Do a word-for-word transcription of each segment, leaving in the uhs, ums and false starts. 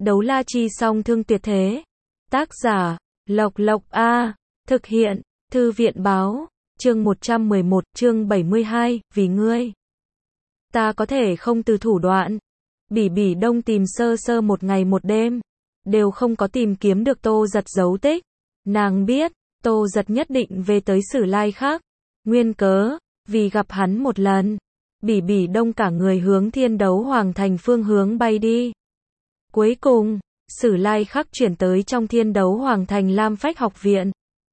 Đấu la chi song thương tuyệt thế. Tác giả, Lộc Lộc A. Thực hiện, Thư viện báo. Chương một trăm mười một, chương bảy mươi hai, vì ngươi. Ta có thể không từ thủ đoạn. Bỉ Bỉ Đông tìm sơ sơ một ngày một đêm. Đều không có tìm kiếm được Tô Giật dấu tích. Nàng biết, Tô Giật nhất định về tới Sử Lai Khắc. Nguyên cớ, vì gặp hắn một lần. Bỉ Bỉ Đông cả người hướng Thiên Đấu Hoàng Thành phương hướng bay đi. Cuối cùng, Sử Lai Khắc chuyển tới trong Thiên Đấu Hoàng Thành Lam Phách học viện.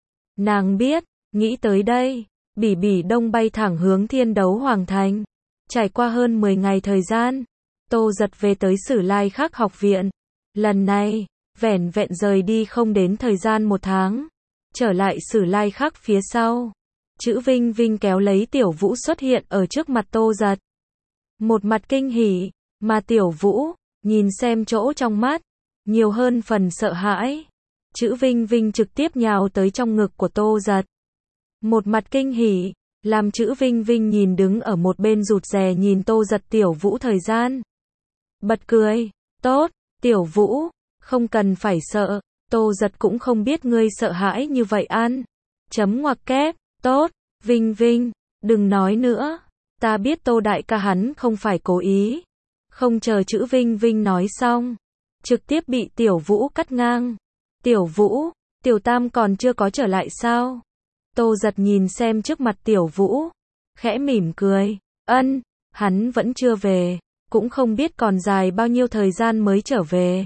Nàng biết, nghĩ tới đây, Bỉ Bỉ Đông bay thẳng hướng Thiên Đấu Hoàng Thành. Trải qua hơn mười ngày thời gian, Tô Giật về tới Sử Lai Khắc học viện. Lần này, vẻn vẹn rời đi không đến thời gian một tháng. Trở lại Sử Lai Khắc phía sau. Chữ Vinh Vinh kéo lấy Tiểu Vũ xuất hiện ở trước mặt Tô Giật. Một mặt kinh hỉ, mà Tiểu Vũ, nhìn xem chỗ trong mắt, nhiều hơn phần sợ hãi. Chữ Vinh Vinh trực tiếp nhào tới trong ngực của Tô Giật. Một mặt kinh hỉ, làm chữ Vinh Vinh nhìn đứng ở một bên rụt rè nhìn Tô Giật Tiểu Vũ thời gian. Bật cười, tốt, Tiểu Vũ, không cần phải sợ, Tô Giật cũng không biết ngươi sợ hãi như vậy ăn. Chấm ngoặc kép, tốt, Vinh Vinh, đừng nói nữa, ta biết Tô đại ca hắn không phải cố ý. Không chờ chữ Vinh Vinh nói xong, trực tiếp bị Tiểu Vũ cắt ngang. Tiểu Vũ, Tiểu Tam còn chưa có trở lại sao? Tô Giật nhìn xem trước mặt Tiểu Vũ, khẽ mỉm cười, ân, hắn vẫn chưa về, cũng không biết còn dài bao nhiêu thời gian mới trở về.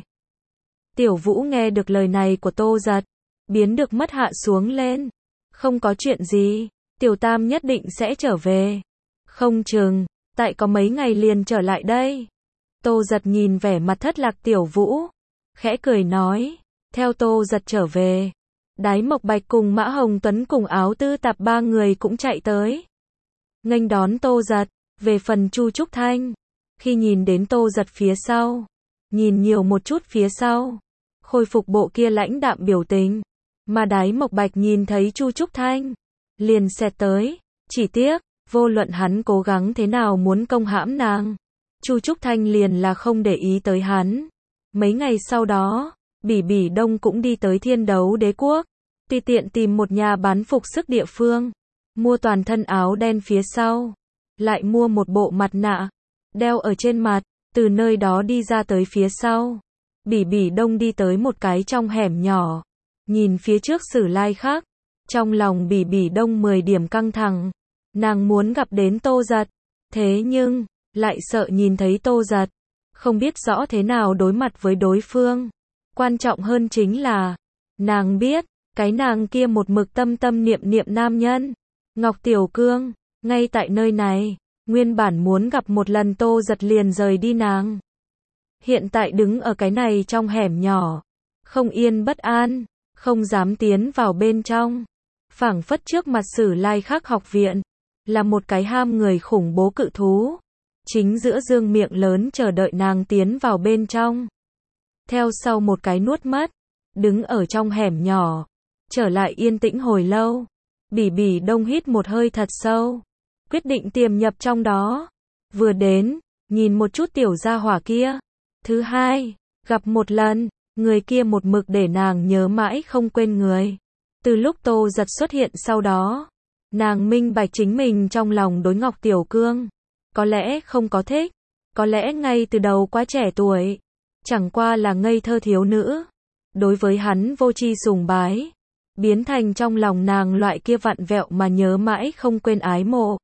Tiểu Vũ nghe được lời này của Tô Giật, biến được mất hạ xuống lên, không có chuyện gì, Tiểu Tam nhất định sẽ trở về. Không chừng, tại có mấy ngày liền trở lại đây. Tô Giật nhìn vẻ mặt thất lạc Tiểu Vũ, khẽ cười nói, theo Tô Giật trở về, Đái Mộc Bạch cùng Mã Hồng Tuấn cùng Áo Tư Tạp ba người cũng chạy tới. Nghênh đón Tô Giật, về phần Chu Trúc Thanh, khi nhìn đến Tô Giật phía sau, nhìn nhiều một chút phía sau, khôi phục bộ kia lãnh đạm biểu tình, mà Đái Mộc Bạch nhìn thấy Chu Trúc Thanh, liền xẹt tới, chỉ tiếc, vô luận hắn cố gắng thế nào muốn công hãm nàng, Chu Trúc Thanh liền là không để ý tới hắn. Mấy ngày sau đó, Bỉ Bỉ Đông cũng đi tới Thiên Đấu Đế Quốc, tùy tiện tìm một nhà bán phục sức địa phương, mua toàn thân áo đen phía sau, lại mua một bộ mặt nạ, đeo ở trên mặt, từ nơi đó đi ra tới phía sau. Bỉ Bỉ Đông đi tới một cái trong hẻm nhỏ, nhìn phía trước Sử Lai Khắc, trong lòng Bỉ Bỉ Đông mười điểm căng thẳng, nàng muốn gặp đến Tô Giật, thế nhưng, lại sợ nhìn thấy Tô Giật, không biết rõ thế nào đối mặt với đối phương. Quan trọng hơn chính là, nàng biết, cái nàng kia một mực tâm tâm niệm niệm nam nhân, Ngọc Tiểu Cương, ngay tại nơi này, nguyên bản muốn gặp một lần Tô Giật liền rời đi nàng. Hiện tại đứng ở cái này trong hẻm nhỏ, không yên bất an, không dám tiến vào bên trong. Phảng phất trước mặt Sử Lai Khắc học viện, là một cái ham người khủng bố cự thú, chính giữa dương miệng lớn chờ đợi nàng tiến vào bên trong. Theo sau một cái nuốt mất, đứng ở trong hẻm nhỏ, trở lại yên tĩnh hồi lâu. Bỉ Bỉ Đông hít một hơi thật sâu, quyết định tiềm nhập trong đó. Vừa đến, nhìn một chút tiểu gia hỏa kia. Thứ hai, gặp một lần, người kia một mực để nàng nhớ mãi không quên người. Từ lúc Tô Giật xuất hiện sau đó, nàng minh bạch chính mình trong lòng đối Ngọc Tiểu Cương. Có lẽ không có thích, có lẽ ngay từ đầu quá trẻ tuổi, chẳng qua là ngây thơ thiếu nữ. Đối với hắn vô tri sùng bái, biến thành trong lòng nàng loại kia vặn vẹo mà nhớ mãi không quên ái mộ.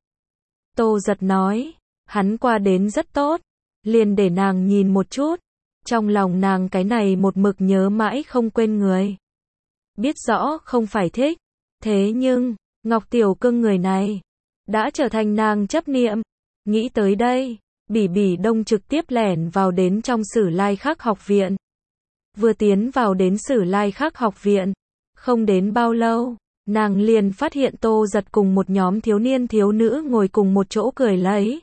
Tô Giật nói, hắn qua đến rất tốt, liền để nàng nhìn một chút, trong lòng nàng cái này một mực nhớ mãi không quên người. Biết rõ không phải thích, thế nhưng, Ngọc Tiểu Cương người này, đã trở thành nàng chấp niệm. Nghĩ tới đây, Bỉ Bỉ Đông trực tiếp lẻn vào đến trong Sử Lai Khắc học viện. Vừa tiến vào đến Sử Lai Khắc học viện, không đến bao lâu, nàng liền phát hiện Tô Giật cùng một nhóm thiếu niên thiếu nữ ngồi cùng một chỗ cười lấy.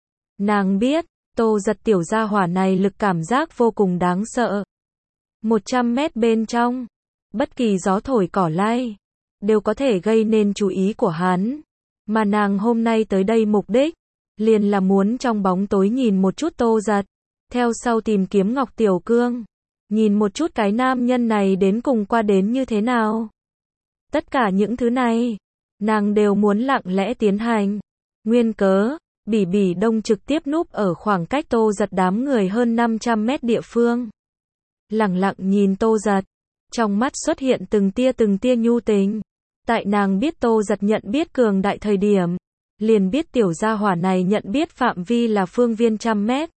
Nàng biết, Tô Giật tiểu gia hỏa này lực cảm giác vô cùng đáng sợ. một trăm mét bên trong, bất kỳ gió thổi cỏ lay, đều có thể gây nên chú ý của hắn. Mà nàng hôm nay tới đây mục đích, liền là muốn trong bóng tối nhìn một chút Tô Giật, theo sau tìm kiếm Ngọc Tiểu Cương. Nhìn một chút cái nam nhân này đến cùng qua đến như thế nào. Tất cả những thứ này, nàng đều muốn lặng lẽ tiến hành. Nguyên cớ, Bỉ Bỉ Đông trực tiếp núp ở khoảng cách Tô Giật đám người hơn năm trăm mét địa phương. Lặng lặng nhìn Tô Giật, trong mắt xuất hiện từng tia từng tia nhu tình. Tại nàng biết Tô Giật nhận biết cường đại thời điểm, liền biết tiểu gia hỏa này nhận biết phạm vi là phương viên trăm mét.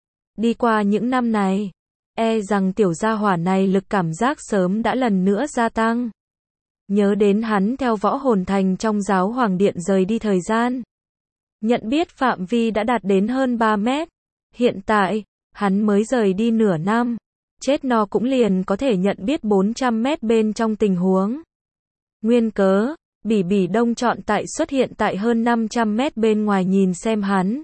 Đi qua những năm này, e rằng tiểu gia hỏa này lực cảm giác sớm đã lần nữa gia tăng. Nhớ đến hắn theo Võ Hồn Thành trong giáo hoàng điện rời đi thời gian. Nhận biết phạm vi đã đạt đến hơn ba mét. Hiện tại, hắn mới rời đi nửa năm. Chết no cũng liền có thể nhận biết bốn trăm mét bên trong tình huống. Nguyên cớ, Bỉ Bỉ Đông chọn tại xuất hiện tại hơn năm trăm mét bên ngoài nhìn xem hắn.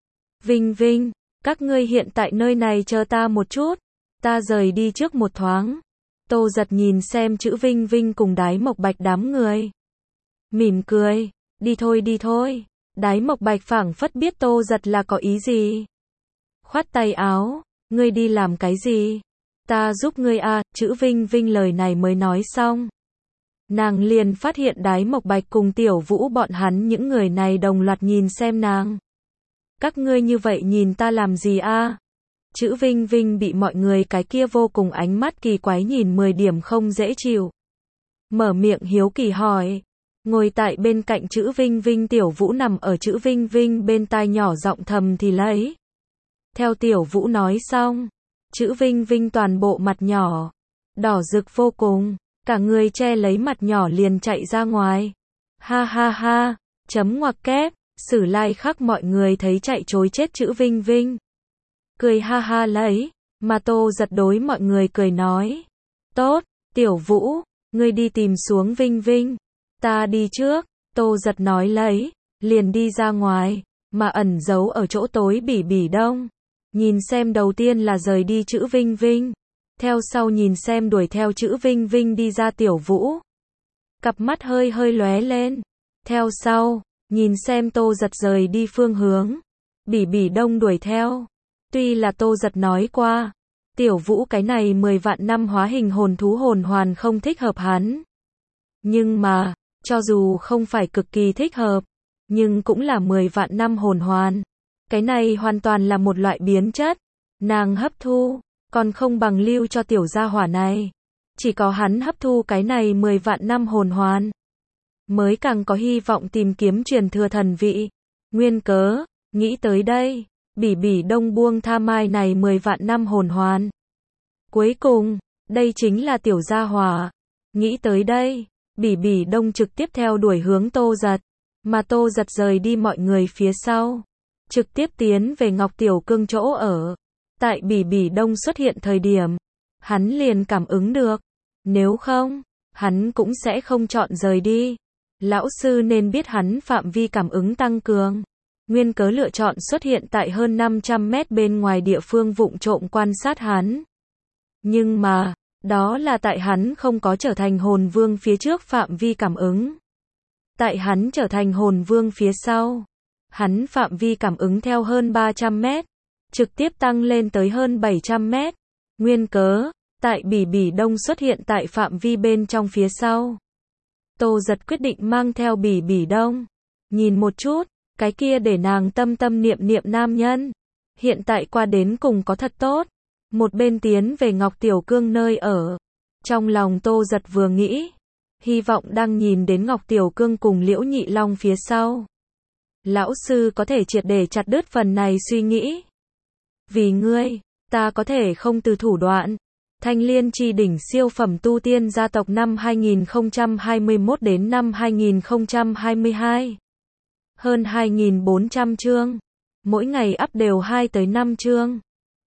Vinh Vinh, các ngươi hiện tại nơi này chờ ta một chút. Ta rời đi trước một thoáng. Tô Giật nhìn xem chữ Vinh Vinh cùng Đái Mộc Bạch đám người. Mỉm cười, đi thôi đi thôi. Đái Mộc Bạch phảng phất biết Tô Giật là có ý gì. Khoát tay áo, ngươi đi làm cái gì? Ta giúp ngươi à, chữ Vinh Vinh lời này mới nói xong. Nàng liền phát hiện Đái Mộc Bạch cùng Tiểu Vũ bọn hắn những người này đồng loạt nhìn xem nàng. Các ngươi như vậy nhìn ta làm gì a? Chữ Vinh Vinh bị mọi người cái kia vô cùng ánh mắt kỳ quái nhìn mười điểm không dễ chịu. Mở miệng hiếu kỳ hỏi. Ngồi tại bên cạnh chữ Vinh Vinh Tiểu Vũ nằm ở chữ Vinh Vinh bên tai nhỏ giọng thầm thì lấy. Theo Tiểu Vũ nói xong, chữ Vinh Vinh toàn bộ mặt nhỏ, đỏ rực vô cùng, cả người che lấy mặt nhỏ liền chạy ra ngoài. Ha ha ha, chấm ngoặc kép, Sử Lai Khắc mọi người thấy chạy trối chết chữ Vinh Vinh. Cười ha ha lấy, mà Tô Giật đối mọi người cười nói. Tốt, Tiểu Vũ, ngươi đi tìm xuống Vinh Vinh. Ta đi trước, Tô Giật nói lấy, liền đi ra ngoài, mà ẩn giấu ở chỗ tối Bỉ Bỉ Đông. Nhìn xem đầu tiên là rời đi chữ Vinh Vinh, theo sau nhìn xem đuổi theo chữ Vinh Vinh đi ra Tiểu Vũ. Cặp mắt hơi hơi lóe lên, theo sau, nhìn xem Tô Giật rời đi phương hướng, Bỉ Bỉ Đông đuổi theo. Tuy là Tô Giật nói qua, Tiểu Vũ cái này mười vạn năm hóa hình hồn thú hồn hoàn không thích hợp hắn. Nhưng mà, cho dù không phải cực kỳ thích hợp, nhưng cũng là mười vạn năm hồn hoàn. Cái này hoàn toàn là một loại biến chất. Nàng hấp thu, còn không bằng lưu cho tiểu gia hỏa này. Chỉ có hắn hấp thu cái này mười vạn năm hồn hoàn, mới càng có hy vọng tìm kiếm truyền thừa thần vị. Nguyên cớ, nghĩ tới đây, Bỉ Bỉ Đông buông tha mai này mười vạn năm hồn hoàn. Cuối cùng, đây chính là tiểu gia hỏa. Nghĩ tới đây, Bỉ Bỉ Đông trực tiếp theo đuổi hướng Tô Giật, mà Tô Giật rời đi mọi người phía sau, trực tiếp tiến về Ngọc Tiểu Cương chỗ ở. Tại Bỉ Bỉ Đông xuất hiện thời điểm, hắn liền cảm ứng được, nếu không, hắn cũng sẽ không chọn rời đi. Lão sư nên biết hắn phạm vi cảm ứng tăng cường, nguyên cớ lựa chọn xuất hiện tại hơn năm trăm mét bên ngoài địa phương vụng trộm quan sát hắn. Nhưng mà, đó là tại hắn không có trở thành hồn vương phía trước phạm vi cảm ứng. Tại hắn trở thành hồn vương phía sau, hắn phạm vi cảm ứng theo hơn ba trăm mét, trực tiếp tăng lên tới hơn bảy trăm mét. Nguyên cớ, tại Bỉ Bỉ Đông xuất hiện tại phạm vi bên trong phía sau. Tô Giật quyết định mang theo Bỉ Bỉ Đông, nhìn một chút, cái kia để nàng tâm tâm niệm niệm nam nhân. Hiện tại qua đến cùng có thật tốt. Một bên tiến về Ngọc Tiểu Cương nơi ở. Trong lòng Tô Giật vừa nghĩ, hy vọng đang nhìn đến Ngọc Tiểu Cương cùng Liễu Nhị Long phía sau. Lão sư có thể triệt để chặt đứt phần này suy nghĩ. Vì ngươi, ta có thể không từ thủ đoạn. Thanh Liên Chi Đỉnh siêu phẩm tu tiên gia tộc năm hai nghìn không trăm hai mươi mốt đến năm hai nghìn không trăm hai mươi hai. Hơn hai nghìn bốn trăm chương. Mỗi ngày up đều hai tới năm chương.